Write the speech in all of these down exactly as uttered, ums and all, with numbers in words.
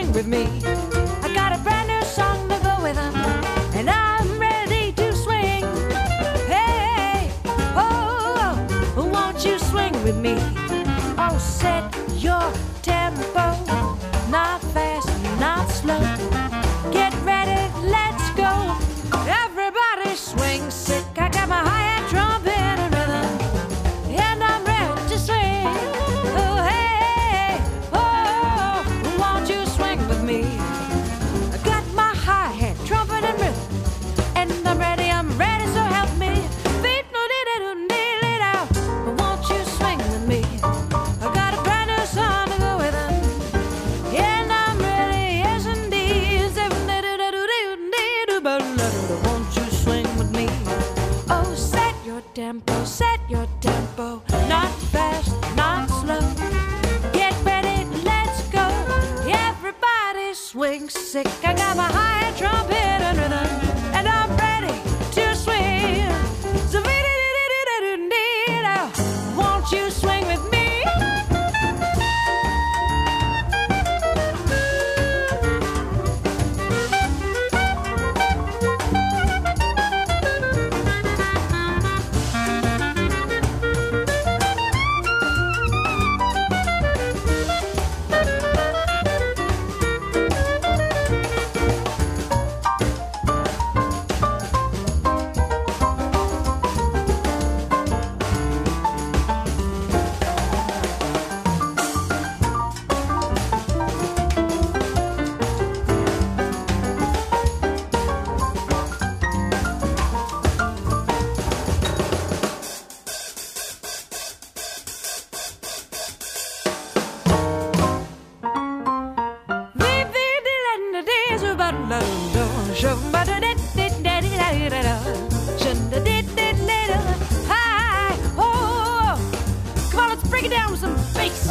swing with me. I got a brand new song to go with them, and I'm ready to swing. Hey, oh, won't you swing with me? Oh, set your tempo, not fast, not slow. Get ready, let's go. Everybody swing sick. I got my hi-hat, trumpet, and rhythm, and I'm ready to swing. Oh, hey, oh, won't you swing with me? I got my hi-hat, trumpet, and rhythm, and I'm ready, I'm ready, so help me. Won't you swing with me? I got a brand new song to go with them, and I'm ready, yes indeed. Won't you swing with me? Oh, set your tempo, set your tempo, not fast, not slow. Get ready, let's go. Everybody swing sick. I got my hi-hat, trumpet, and rhythm, and I'm ready to swing. So won't you swing with me? Hi, oh, come on, let's break it down with some bass.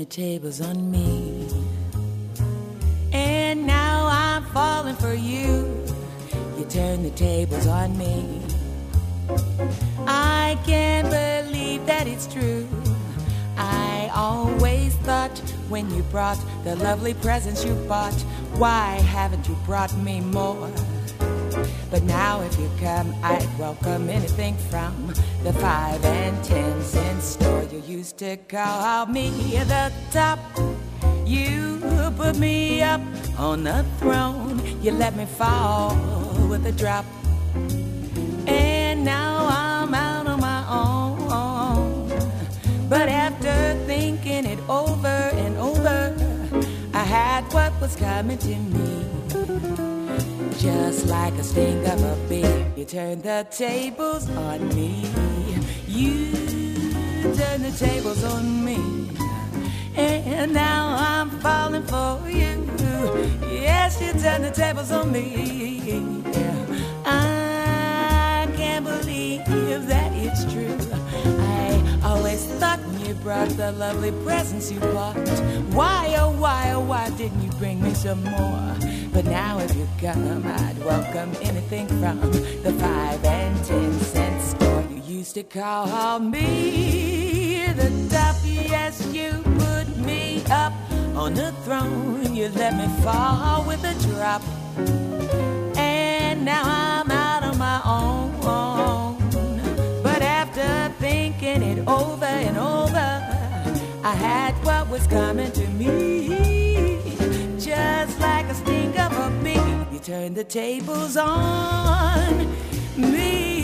the tables on me. And now I'm falling for you. You turn the tables on me. I can't believe that it's true. I always thought when you brought the lovely presents you bought, why haven't you brought me more? But now if you come, I'd welcome anything from the five and ten cent store. You used to call me the top. You put me up on the throne. You let me fall with a drop. And now I'm out on my own. But after thinking it over and over, I had what was coming to me. Just like a sting of a bee, you turned the tables on me. You turned the tables on me. And now I'm falling for you. Yes, you turned the tables on me. I can't believe that it's true. I always thought when you brought the lovely presents you bought, why, oh why, oh why didn't you bring me some more? But now if you come, I'd welcome anything from the five and ten cent store. You used to call me the top. Yes, you put me up on the throne. You let me fall with a drop. And now I'm out on my own. But after thinking it over and over, I had what was coming to me. Just like a sting of a bee, you turned the tables on me.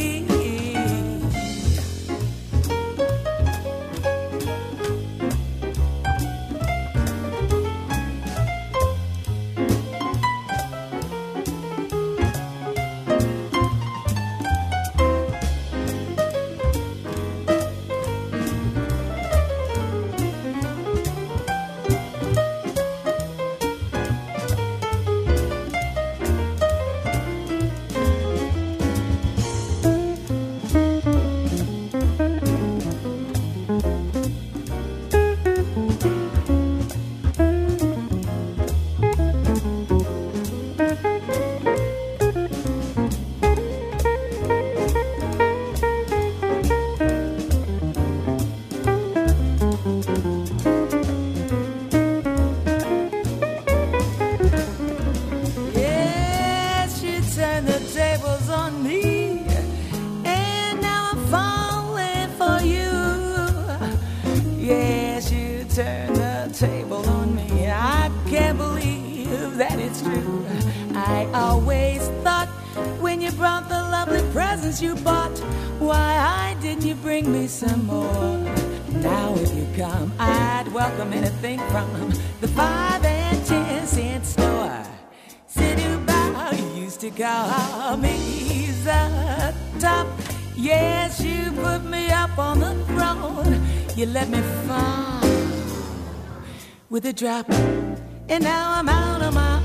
You bought, why didn't you bring me some more? Now if you come, I'd welcome anything from the five and ten cent store. Sit-u-bow, you used to call me the top. Yes, you put me up on the throne. You let me fall with a drop. And now I'm out on my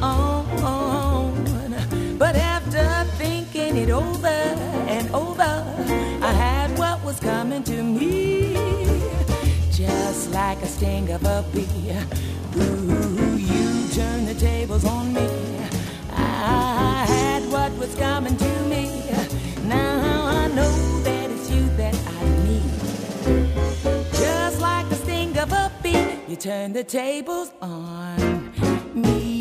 own. But after thinking it over and over, I had what was coming to me. Just like a sting of a bee. Ooh, you turned the tables on me. I had what was coming to me. Now I know that it's you that I need. Just like the sting of a bee, you turned the tables on me.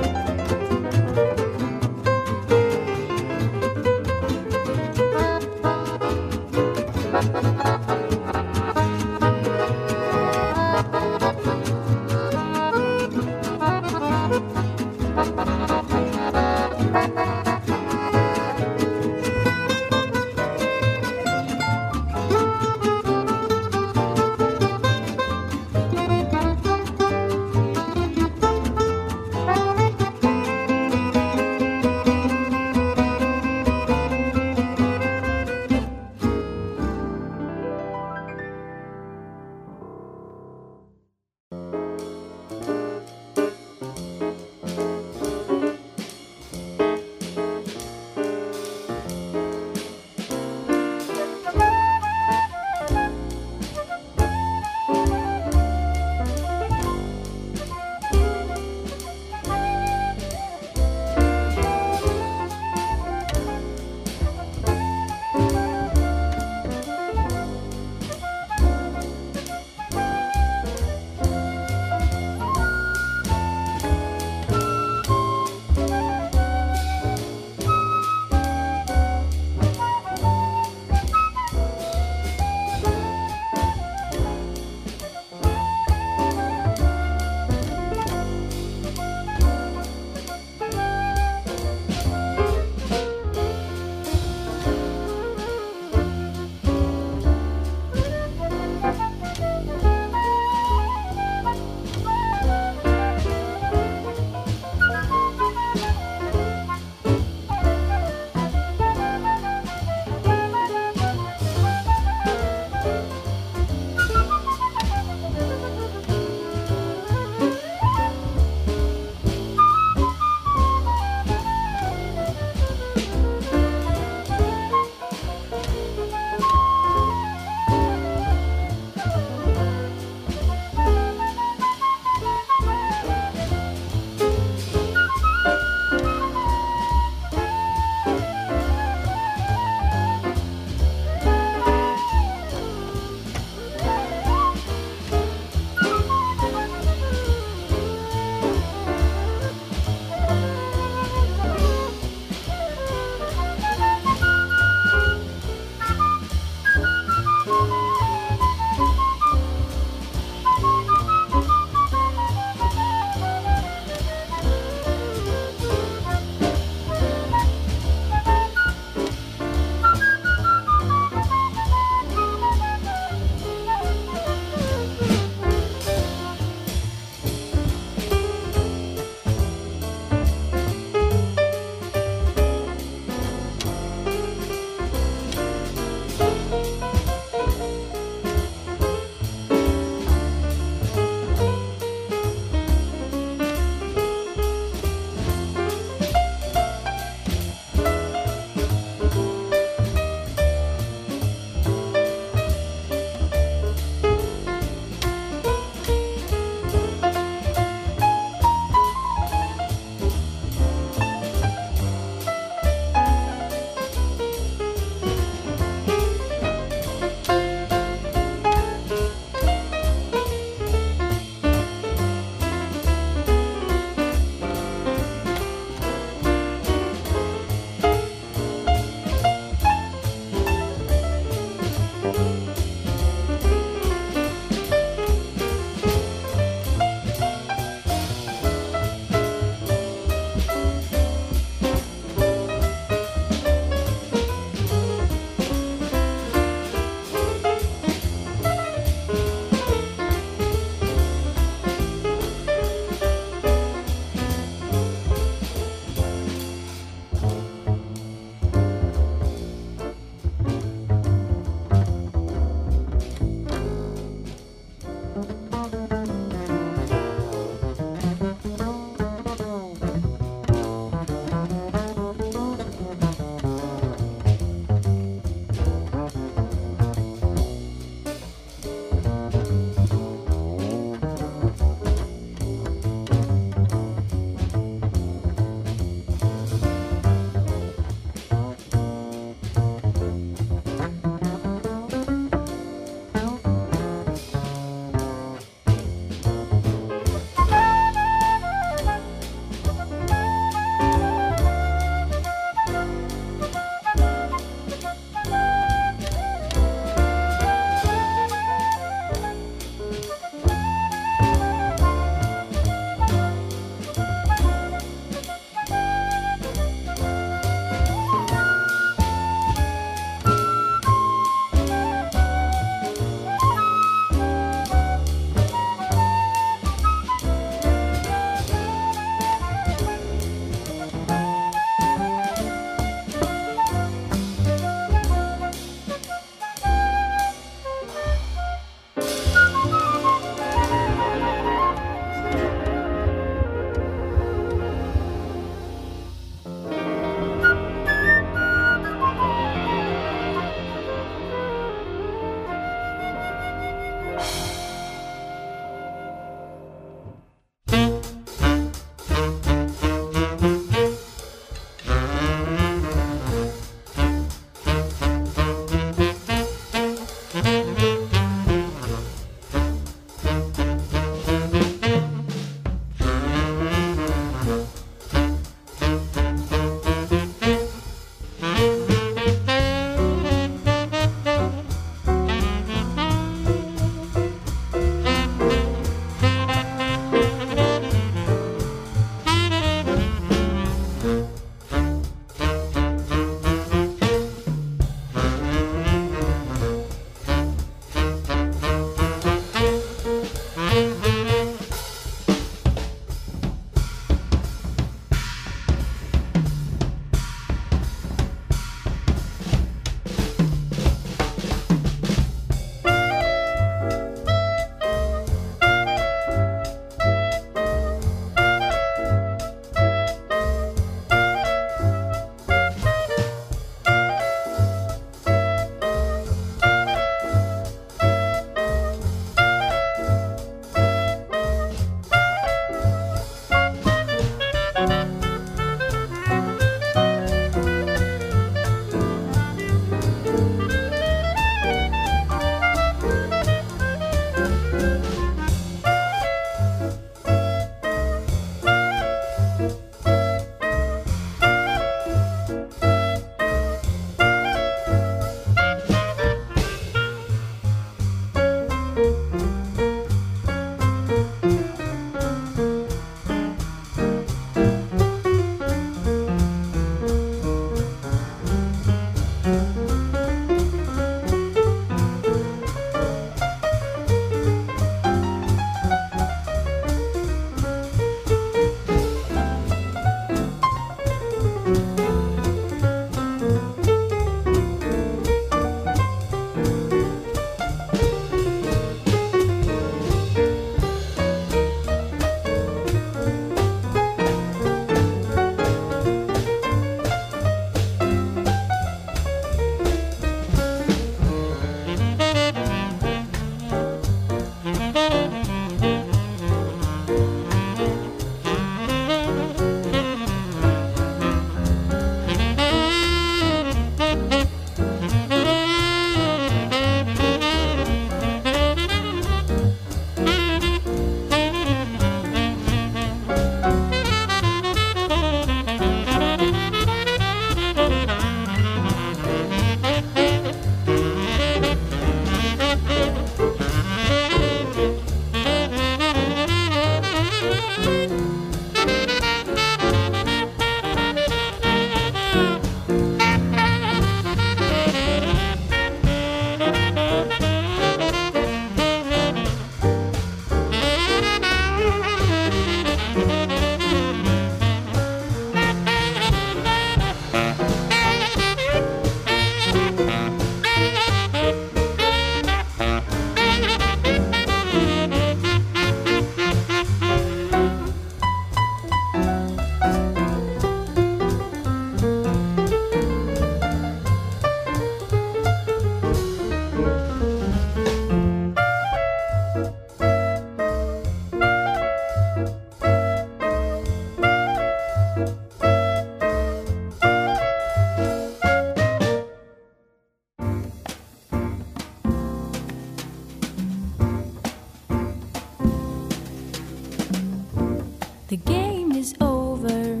The game is over.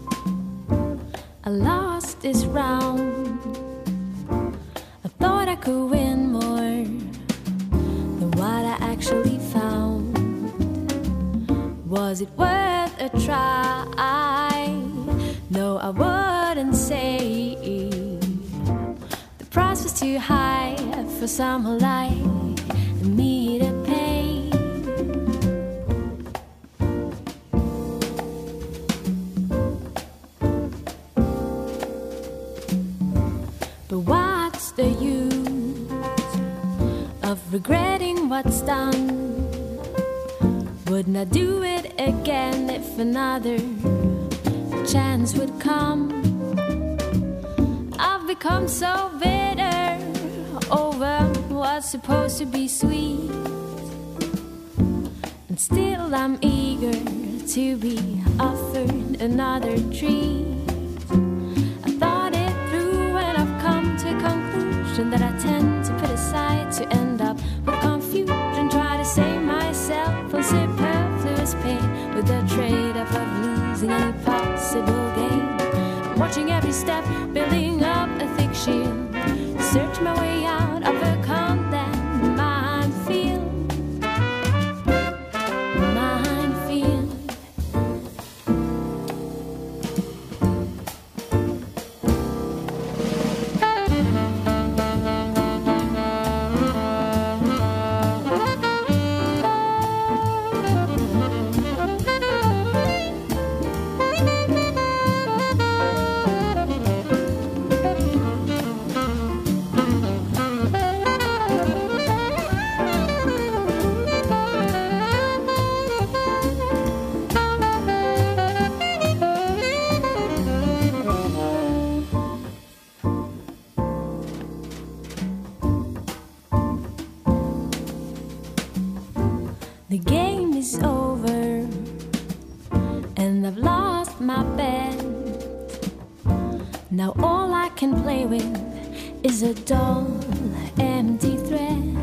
I lost this round. I thought I could win more than what I actually found. Was it worth a try? No, I wouldn't say. The price was too high for someone like me to pay. But what's the use of regretting what's done? Wouldn't I do it again if another chance would come? I've become so bitter over what's supposed to be sweet, and still I'm eager to be offered another treat. I thought it through and I've come to a conclusion that I tend to put aside to to end up with confusion. Try to save myself from superfluous pain with the trade-off of losing any possible gain. I'm watching every step, building up a thick shield, search my way out of a condemned minefield. Minefield. The game is over, and I've lost my bet. Now all I can play with is a dull, empty thread.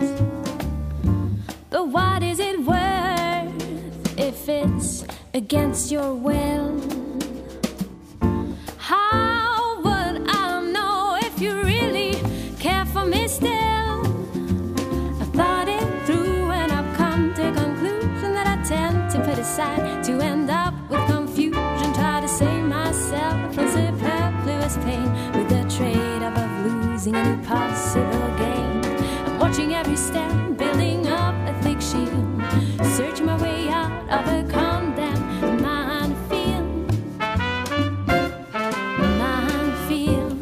But what is it worth if it's against your will? How would I know if you really care for me still? To put aside, to end up with confusion. Try to save myself from superfluous pain with the trade-off of losing any possible gain. I'm watching every step, building up a thick shield, searching my way out of a condemned minefield. Minefield.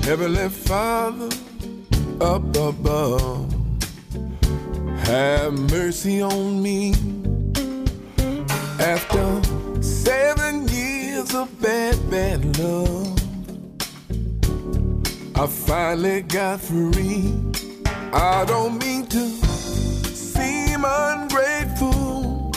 Heavenly Father, up above, have mercy on me. After seven years of bad, bad love, I finally got free. I don't mean to seem ungrateful.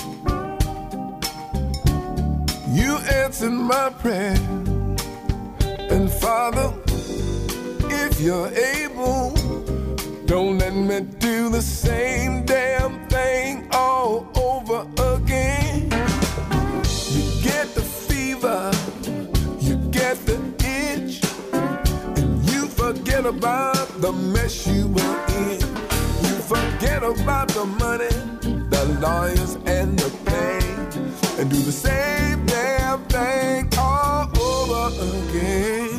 You answered my prayer. And Father, if you're able, don't let me do the same damn thing all over again. You get the fever, you get the itch, and you forget about the mess you were in. You forget about the money, the lawyers, and the pain, and do the same damn thing all over again.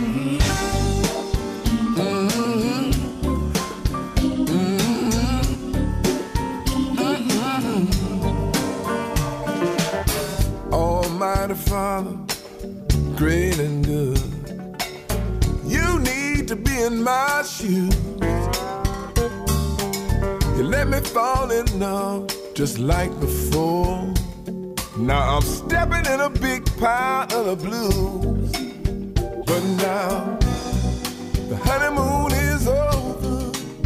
Almighty Father, great and good, you need to be in my shoes. You let me fall in love just like before. Now I'm stepping in a big pile of the blues. But now the honeymoon is over.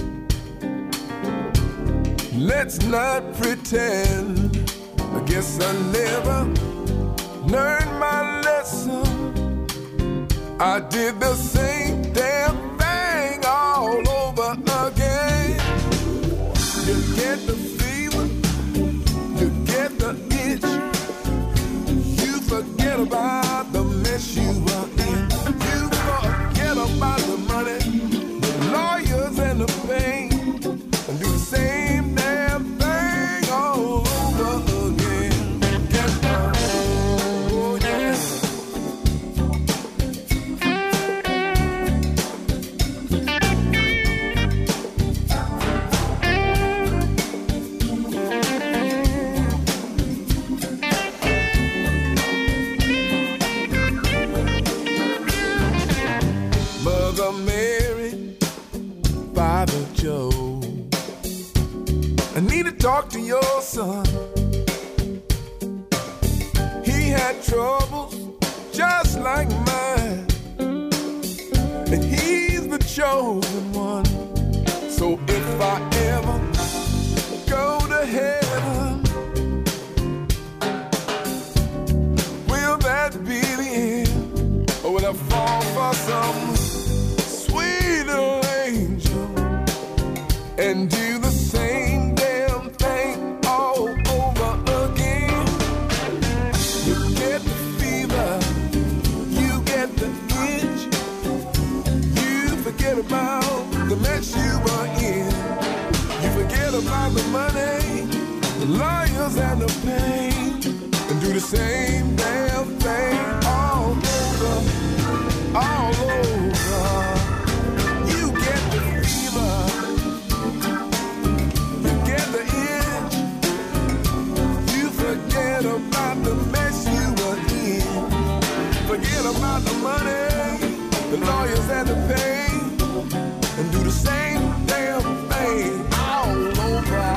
Let's not pretend. I guess I never learned my lesson. I did the same damn thing all over again. You get the fever, you get the itch, you forget about the mess you were in. You forget about the money, the lawyers, and the pain, and do the same damn thing all over again. Get down. Oh, yeah. Mother Mary, Father Joe, I need to talk to your son. He had troubles just like mine, and he's the chosen one. So if I ever go to heaven, will that be the end? Or will I fall for some sweet little angel and do the same damn thing all over again? You get the fever, you get the itch, you forget about the mess you were in. You forget about the money, the lawyers, and the pain, and do the same damn thing all over, all over. You get the fever, you get the itch, you forget about the mess you were in. Forget about the money, the lawyers, and the pain, and do the same damn thing all over.